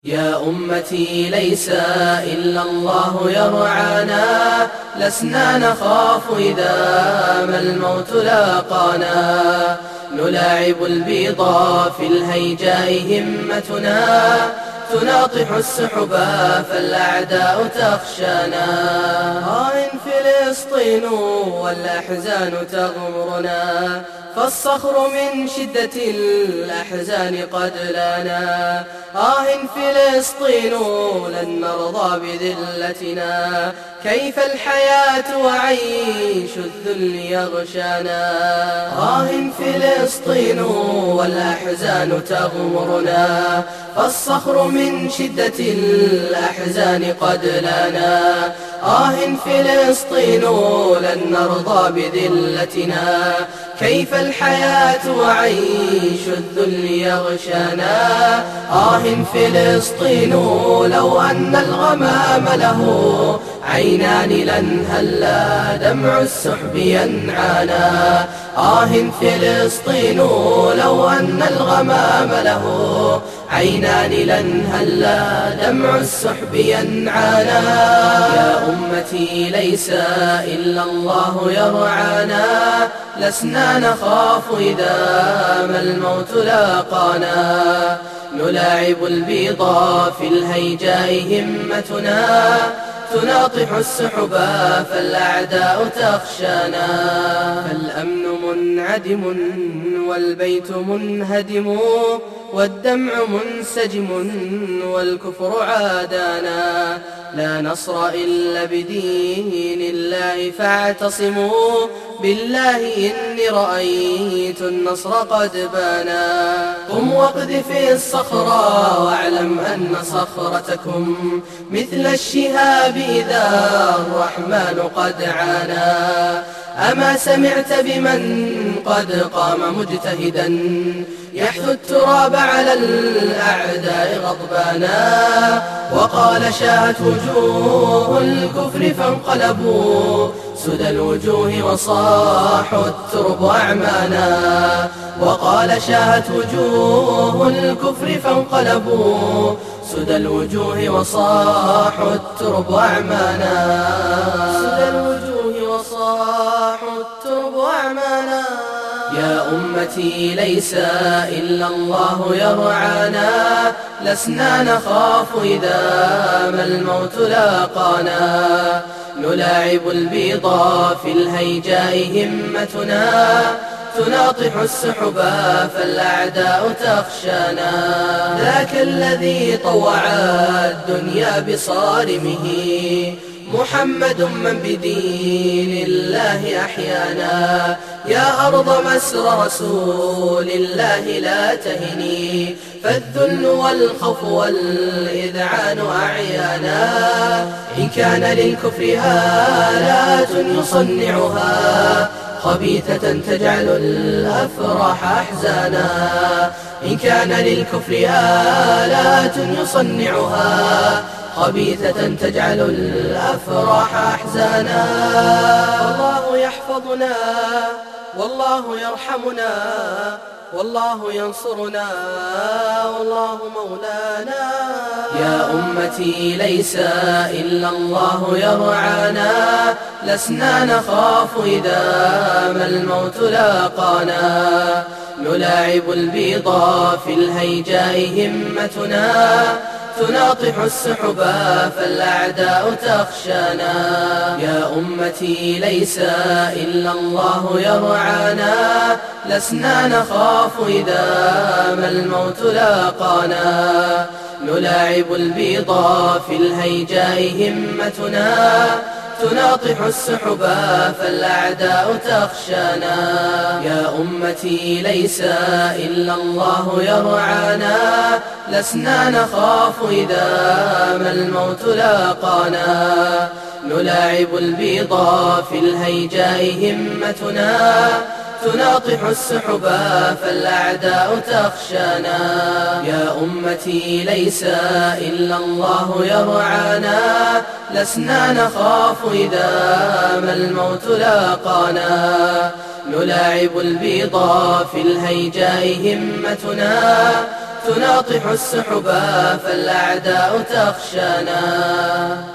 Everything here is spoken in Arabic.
يا أمتي ليس إلا الله يرعانا، لسنا نخاف إذا ما الموت لاقانا. نلاعب البيضا في الهيجاء همتنا، تناطح السحبا فالأعداء تخشانا. فلسطين والأحزان تغمرنا، فالصخر من شدة الأحزان قد لانا. فلسطين لن نرضى بذلتنا، كيف الحياة وعيش الذل يغشانا. فلسطين والأحزان تغمرنا، فالصخر من شدة الأحزان قد لانا. فلسطين لن نرضى بذلتنا، كيف الحياة وعيش الذل يغشانا. فلسطين لو أن الغمام له عينان لن هلا دمع السحب ينعانا. فلسطين لو أن الغمام له عينان لن هلا دمع السحب ينعانا. يا أمتي ليس إلا الله يرعانا، لسنا نخاف إذا ما الموت لاقانا. نلاعب البيضا في الهيجاء همتنا، تناطح السحبا فالأعداء تخشانا. فالأمن منعدم والبيت منهدم، والدمع منسجم والكفر عادانا. لا نصر إلا بدين الله، فاعتصموا بالله إني رأيت النصر قد بانا. قم واقذف الصخرة واعلم أن صخرتكم مثل الشهاب إذا الرحمن قد عانا. أما سمعت بمن قد قام مجتهدا يحث التراب على الأعداء غضبانا. وقال شاهت وجوه الكفر فانقلبوا سدى الوجوه وصاحوا الترب أعمانا. وقال شاهت وجوه الكفر فانقلبوا سدى الوجوه وصاحوا الترب أعمانا. سدى الوجوه وصاحوا الترب أعمانا. يا أمتي ليس إلا الله يرعانا، لسنا نخاف إذا ما الموت لاقانا. نلاعب البيضا في الهيجاء همتنا، تناطح السحبا فالأعداء تخشانا. ذاك الذي طوع الدنيا بصارمه، محمد من بدين الله أحيانا. يا أرض مسر رسول الله لا تهني، فالذل والخوف والإذعان أعيانا. إن كان للكفر آلات يصنعها، خبيثة تجعل الأفراح أحزانا. إن كان للكفر آلات يصنعها، خبيثة تجعل الأفراح أحزانا. الله يحفظنا والله يرحمنا، والله ينصرنا والله مولانا. يا أمتي ليس إلا الله يرعانا، لسنا نخاف إذا ما الموت لاقانا. نلاعب البيضا في الهيجاء همتنا، تناطح السحبا فالأعداء تخشانا. يا أمتي ليس إلا الله يرعانا، لسنا نخاف إذا ما الموت لاقانا. نلاعب البيضا في الهيجاء همتنا، تناطح السحبا فالأعداء تخشانا. يا أمتي ليس إلا الله يرعانا، لسنا نخاف إذا ما الموت لاقانا. نلاعب البيضا في الهيجاء همتنا، تناطح السحبا فالأعداء تخشانا. يا أمتي ليس إلا الله يرعانا، لسنا نخاف إذا ما الموت لاقانا. نلاعب البيضا في الهيجاء همتنا، تناطح السحبا فالأعداء تخشانا.